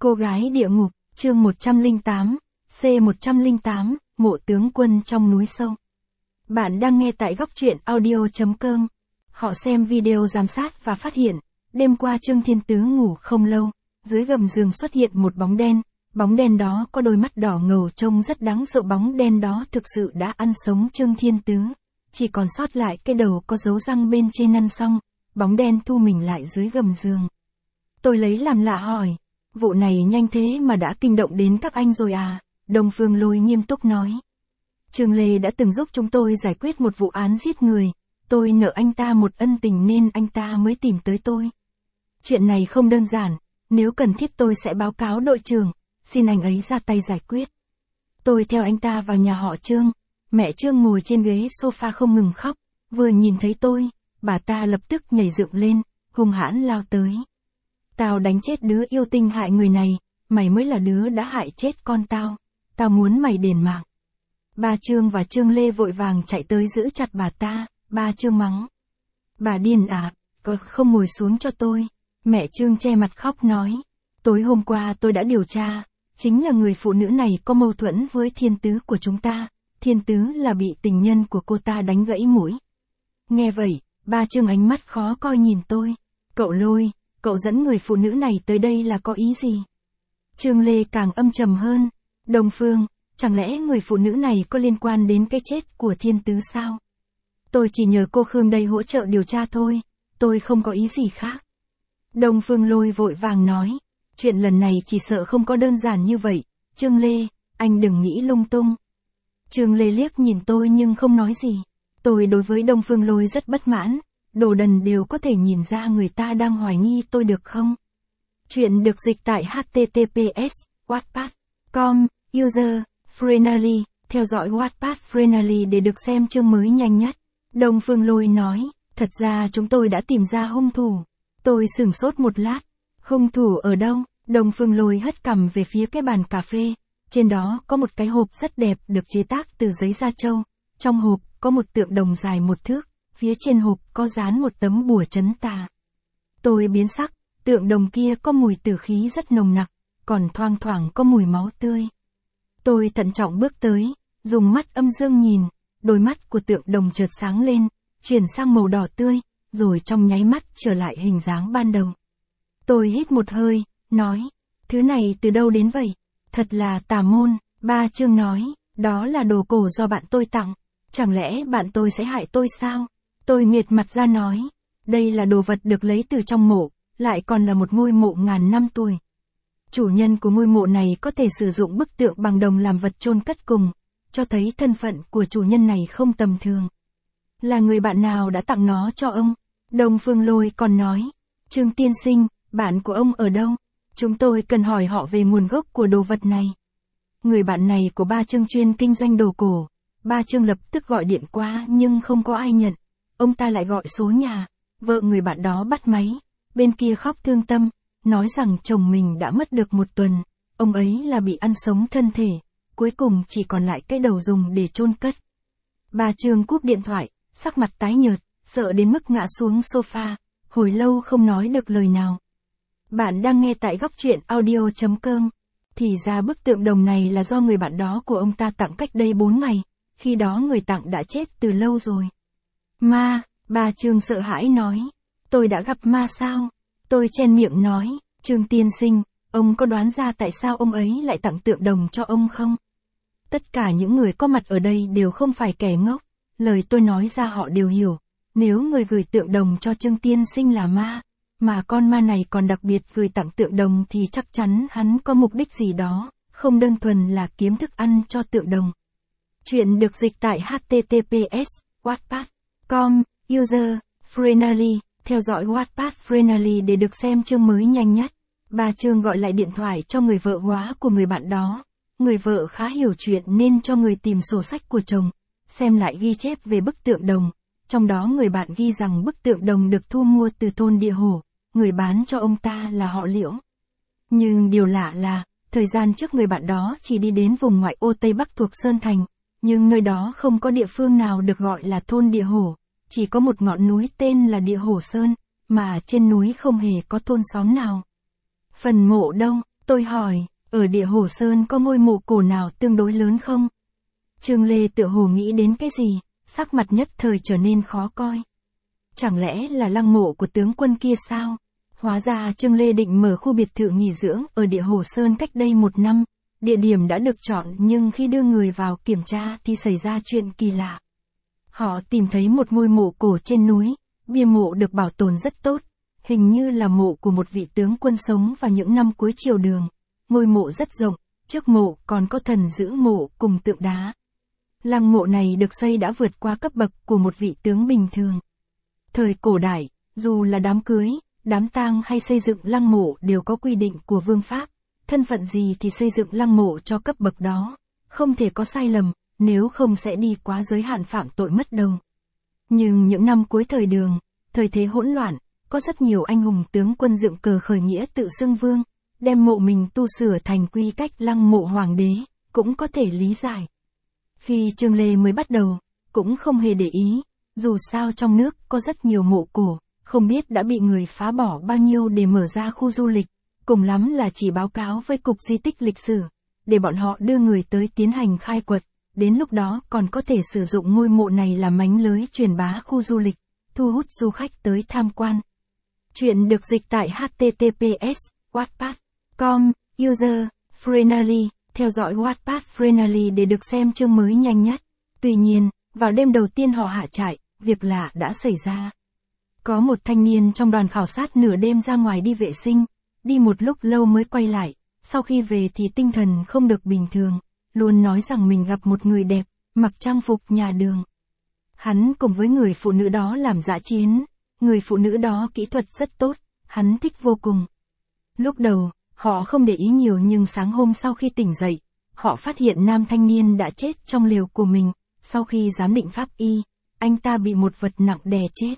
Cô gái địa ngục, chương 108, C108, mộ tướng quân trong núi sâu. Bạn đang nghe tại góc truyện audio.com. Họ xem video giám sát và phát hiện, đêm qua Trương Thiên Tứ ngủ không lâu, dưới gầm giường xuất hiện một bóng đen đó có đôi mắt đỏ ngầu trông rất đáng sợ. Bóng đen đó thực sự đã ăn sống Trương Thiên Tứ, chỉ còn sót lại cái đầu có dấu răng bên trên ăn xong, bóng đen thu mình lại dưới gầm giường. Tôi lấy làm lạ hỏi, vụ này nhanh thế mà đã kinh động đến các anh rồi à? Đông Phương Lôi nghiêm túc nói. Trương Lê đã từng giúp chúng tôi giải quyết một vụ án giết người, tôi nợ anh ta một ân tình nên anh ta mới tìm tới tôi. Chuyện này không đơn giản, nếu cần thiết tôi sẽ báo cáo đội trưởng, xin anh ấy ra tay giải quyết. Tôi theo anh ta vào nhà họ Trương, mẹ Trương ngồi trên ghế sofa không ngừng khóc, vừa nhìn thấy tôi, bà ta lập tức nhảy dựng lên, hung hãn lao tới. Tao đánh chết đứa yêu tinh hại người này, mày mới là đứa đã hại chết con tao muốn mày đền mạng. Ba Trương và Trương Lê vội vàng chạy tới giữ chặt bà ta, ba Trương mắng. Bà điên à, không ngồi xuống cho tôi. Mẹ Trương che mặt khóc nói, tối hôm qua tôi đã điều tra, chính là người phụ nữ này có mâu thuẫn với Thiên Tứ của chúng ta, Thiên Tứ là bị tình nhân của cô ta đánh gãy mũi. Nghe vậy, ba Trương ánh mắt khó coi nhìn tôi, cậu Lôi, cậu dẫn người phụ nữ này tới đây là có ý gì? Trương Lê càng âm trầm hơn, Đông Phương, chẳng lẽ người phụ nữ này có liên quan đến cái chết của Thiên Tứ sao? Tôi chỉ nhờ cô Khương đây hỗ trợ điều tra thôi, tôi không có ý gì khác. Đông Phương Lôi vội vàng nói, chuyện lần này chỉ sợ không có đơn giản như vậy, Trương Lê, anh đừng nghĩ lung tung. Trương Lê liếc nhìn tôi nhưng không nói gì, tôi đối với Đông Phương Lôi rất bất mãn, đồ đần đều có thể nhìn ra người ta đang hoài nghi tôi được không? Chuyện được dịch tại https://wattpad.com, user, friendly, theo dõi Wattpad friendly để được xem chương mới nhanh nhất. Đông Phương Lôi nói, thật ra chúng tôi đã tìm ra hung thủ. Tôi sửng sốt một lát, hung thủ ở đâu? Đông Phương Lôi hất cằm về phía cái bàn cà phê, trên đó có một cái hộp rất đẹp được chế tác từ giấy da trâu, trong hộp có một tượng đồng dài 1 thước, phía trên hộp có dán một tấm bùa trấn tà. Tôi biến sắc, tượng đồng kia có mùi tử khí rất nồng nặc, còn thoang thoảng có mùi máu tươi. Tôi thận trọng bước tới, dùng mắt âm dương nhìn, đôi mắt của tượng đồng chợt sáng lên, chuyển sang màu đỏ tươi, rồi trong nháy mắt trở lại hình dáng ban đầu. Tôi hít một hơi, nói, thứ này từ đâu đến vậy? Thật là tà môn. Ba Trương nói, đó là đồ cổ do bạn tôi tặng, chẳng lẽ bạn tôi sẽ hại tôi sao? Tôi nghiệt mặt ra nói, đây là đồ vật được lấy từ trong mộ, lại còn là một ngôi mộ ngàn năm tuổi. Chủ nhân của ngôi mộ này có thể sử dụng bức tượng bằng đồng làm vật chôn cất cùng, cho thấy thân phận của chủ nhân này không tầm thường. Là người bạn nào đã tặng nó cho ông? Đông Phương Lôi còn nói, Trương tiên sinh, bạn của ông ở đâu? Chúng tôi cần hỏi họ về nguồn gốc của đồ vật này. Người bạn này của ba Trương chuyên kinh doanh đồ cổ. Ba Trương lập tức gọi điện qua nhưng không có ai nhận. Ông ta lại gọi số nhà, vợ người bạn đó bắt máy, bên kia khóc thương tâm, nói rằng chồng mình đã mất được 1 tuần, ông ấy là bị ăn sống thân thể, cuối cùng chỉ còn lại cái đầu dùng để chôn cất. Ba Trương cúp điện thoại, sắc mặt tái nhợt, sợ đến mức ngã xuống sofa, hồi lâu không nói được lời nào. Bạn đang nghe tại góc truyện audio.com. Thì ra bức tượng đồng này là do người bạn đó của ông ta tặng cách đây 4 ngày, khi đó người tặng đã chết từ lâu rồi. Ma, ba Trương sợ hãi nói, tôi đã gặp ma sao? Tôi chen miệng nói, Trương tiên sinh, ông có đoán ra tại sao ông ấy lại tặng tượng đồng cho ông không? Tất cả những người có mặt ở đây đều không phải kẻ ngốc, lời tôi nói ra họ đều hiểu, nếu người gửi tượng đồng cho Trương tiên sinh là ma, mà con ma này còn đặc biệt gửi tặng tượng đồng thì chắc chắn hắn có mục đích gì đó, không đơn thuần là kiếm thức ăn cho tượng đồng. Chuyện được dịch tại https://wattpad.com, user, friendly, theo dõi Wattpad friendly để được xem chương mới nhanh nhất. Ba Trương gọi lại điện thoại cho người vợ hóa của người bạn đó. Người vợ khá hiểu chuyện nên cho người tìm sổ sách của chồng, xem lại ghi chép về bức tượng đồng. Trong đó người bạn ghi rằng bức tượng đồng được thu mua từ thôn Địa Hổ, người bán cho ông ta là họ Liễu. Nhưng điều lạ là, thời gian trước người bạn đó chỉ đi đến vùng ngoại ô Tây Bắc thuộc Sơn Thành, nhưng nơi đó không có địa phương nào được gọi là thôn Địa Hổ, chỉ có một ngọn núi tên là Địa Hổ Sơn, mà trên núi không hề có thôn xóm nào. Phần mộ đâu? Tôi hỏi, ở địa Hồ Sơn có ngôi mộ cổ nào tương đối lớn không? Trương Lê tựa hồ nghĩ đến cái gì, sắc mặt nhất thời trở nên khó coi. Chẳng lẽ là lăng mộ của tướng quân kia sao? Hóa ra Trương Lê định mở khu biệt thự nghỉ dưỡng ở địa Hồ Sơn cách đây 1 năm. Địa điểm đã được chọn nhưng khi đưa người vào kiểm tra thì xảy ra chuyện kỳ lạ. Họ tìm thấy một ngôi mộ cổ trên núi, bia mộ được bảo tồn rất tốt. Hình như là mộ của một vị tướng quân sống vào những năm cuối triều Đường. Ngôi mộ rất rộng, trước mộ còn có thần giữ mộ cùng tượng đá. Lăng mộ này được xây đã vượt qua cấp bậc của một vị tướng bình thường. Thời cổ đại, dù là đám cưới, đám tang hay xây dựng lăng mộ đều có quy định của vương pháp. Thân phận gì thì xây dựng lăng mộ cho cấp bậc đó. Không thể có sai lầm, nếu không sẽ đi quá giới hạn phạm tội mất đầu. Nhưng những năm cuối thời Đường, thời thế hỗn loạn, có rất nhiều anh hùng tướng quân dựng cờ khởi nghĩa tự xưng vương, đem mộ mình tu sửa thành quy cách lăng mộ hoàng đế, cũng có thể lý giải. Khi Trương Lê mới bắt đầu, cũng không hề để ý, dù sao trong nước có rất nhiều mộ cổ, không biết đã bị người phá bỏ bao nhiêu để mở ra khu du lịch, cùng lắm là chỉ báo cáo với Cục Di tích Lịch sử, để bọn họ đưa người tới tiến hành khai quật, đến lúc đó còn có thể sử dụng ngôi mộ này làm mánh lưới truyền bá khu du lịch, thu hút du khách tới tham quan. Chuyện được dịch tại https://wattpad.com, user, friendly, theo dõi Wattpad friendly để được xem chương mới nhanh nhất. Tuy nhiên, vào đêm đầu tiên họ hạ trại, việc lạ đã xảy ra. Có một thanh niên trong đoàn khảo sát nửa đêm ra ngoài đi vệ sinh, đi một lúc lâu mới quay lại, sau khi về thì tinh thần không được bình thường, luôn nói rằng mình gặp một người đẹp, mặc trang phục nhà Đường. Hắn cùng với người phụ nữ đó làm dã chiến, người phụ nữ đó kỹ thuật rất tốt, hắn thích vô cùng. Lúc đầu, họ không để ý nhiều nhưng sáng hôm sau khi tỉnh dậy, họ phát hiện nam thanh niên đã chết trong lều của mình, sau khi giám định pháp y, anh ta bị một vật nặng đè chết.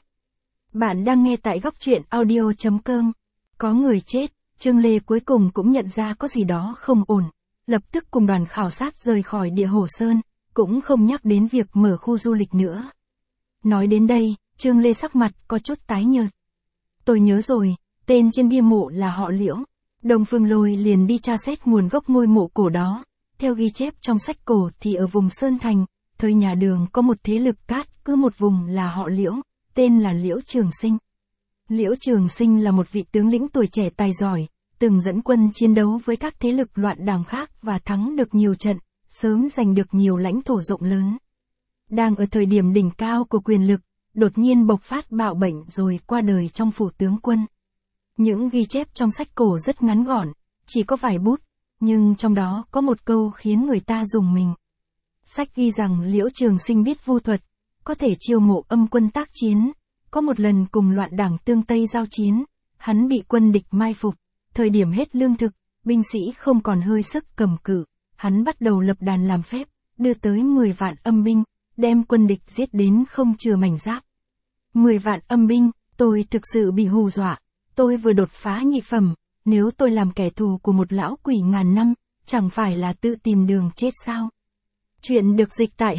Bạn đang nghe tại góc truyện audio.com. Có người chết, Trương Lê cuối cùng cũng nhận ra có gì đó không ổn, lập tức cùng đoàn khảo sát rời khỏi địa Hồ Sơn, cũng không nhắc đến việc mở khu du lịch nữa. Nói đến đây, Trương Lê sắc mặt có chút tái nhợt. Tôi nhớ rồi, tên trên bia mộ là họ Liễu. Đông Phương Lôi liền đi tra xét nguồn gốc ngôi mộ cổ đó. Theo ghi chép trong sách cổ thì ở vùng Sơn Thành, thời nhà Đường có một thế lực cát cứ một vùng là họ Liễu, tên là Liễu Trường Sinh. Liễu Trường Sinh là một vị tướng lĩnh tuổi trẻ tài giỏi, từng dẫn quân chiến đấu với các thế lực loạn đảng khác và thắng được nhiều trận, sớm giành được nhiều lãnh thổ rộng lớn. Đang ở thời điểm đỉnh cao của quyền lực, đột nhiên bộc phát bạo bệnh rồi qua đời trong phủ tướng quân. Những ghi chép trong sách cổ rất ngắn gọn, chỉ có vài bút, nhưng trong đó có một câu khiến người ta rùng mình. Sách ghi rằng Liễu Trường Sinh biết vu thuật, có thể chiêu mộ âm quân tác chiến. Có một lần cùng loạn đảng Tương Tây giao chiến, hắn bị quân địch mai phục, thời điểm hết lương thực, binh sĩ không còn hơi sức cầm cự, hắn bắt đầu lập đàn làm phép, đưa tới 10 vạn âm binh, đem quân địch giết đến không chừa mảnh giáp. 10 vạn âm binh, tôi thực sự bị hù dọa, tôi vừa đột phá nhị phẩm, nếu tôi làm kẻ thù của một lão quỷ ngàn năm, chẳng phải là tự tìm đường chết sao? Chuyện được dịch tại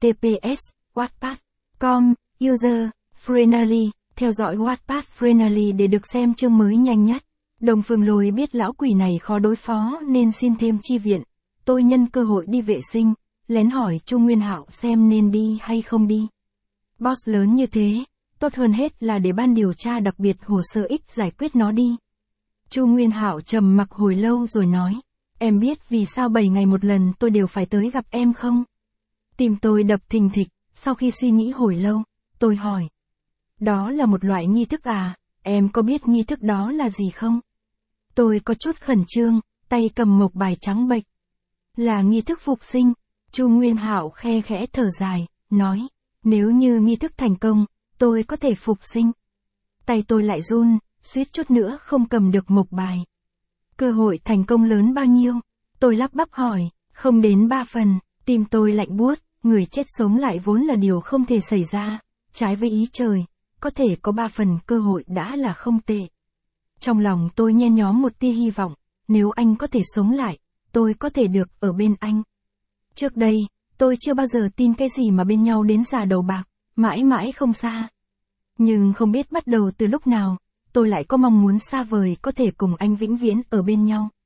https://wattpad.com, user, friendly, theo dõi Wattpad friendly để được xem chương mới nhanh nhất. Đông Phương Lôi biết lão quỷ này khó đối phó nên xin thêm chi viện. Tôi nhân cơ hội đi vệ sinh, lén hỏi Chu Nguyên Hạo xem nên đi hay không đi. Boss lớn như thế, tốt hơn hết là để ban điều tra đặc biệt hồ sơ X giải quyết nó đi. Chu Nguyên Hạo trầm mặc hồi lâu rồi nói, em biết vì sao 7 ngày một lần tôi đều phải tới gặp em không? Tim tôi đập thình thịch, sau khi suy nghĩ hồi lâu, tôi hỏi. Đó là một loại nghi thức à, em có biết nghi thức đó là gì không? Tôi có chút khẩn trương, tay cầm mộc bài trắng bệch. Là nghi thức phục sinh. Chu Nguyên Hạo khe khẽ thở dài, nói, nếu như nghi thức thành công, tôi có thể phục sinh. Tay tôi lại run, suýt chút nữa không cầm được mộc bài. Cơ hội thành công lớn bao nhiêu? Tôi lắp bắp hỏi, không đến 3 phần, tim tôi lạnh buốt, người chết sống lại vốn là điều không thể xảy ra, trái với ý trời, có thể có 3 phần cơ hội đã là không tệ. Trong lòng tôi nhen nhóm một tia hy vọng, nếu anh có thể sống lại, tôi có thể được ở bên anh. Trước đây, tôi chưa bao giờ tin cái gì mà bên nhau đến già đầu bạc, mãi mãi không xa. Nhưng không biết bắt đầu từ lúc nào, tôi lại có mong muốn xa vời có thể cùng anh vĩnh viễn ở bên nhau.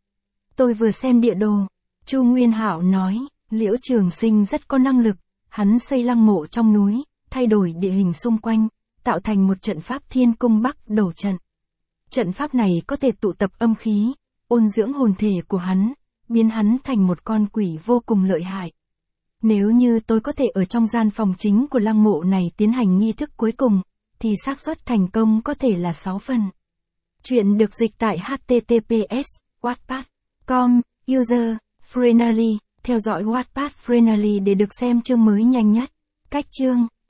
Tôi vừa xem địa đồ. Chu Nguyên Hạo nói, Liễu Trường Sinh rất có năng lực, hắn xây lăng mộ trong núi, thay đổi địa hình xung quanh, tạo thành một trận pháp Thiên Cung Bắc Đổ trận. Trận pháp này có thể tụ tập âm khí, ôn dưỡng hồn thể của hắn, biến hắn thành một con quỷ vô cùng lợi hại. Nếu như tôi có thể ở trong gian phòng chính của lăng mộ này tiến hành nghi thức cuối cùng, thì xác suất thành công có thể là 6 phần. Chuyện được dịch tại https://wattpad.com, user, Frenally, theo dõi Wattpad Frenally để được xem chương mới nhanh nhất. Cách chương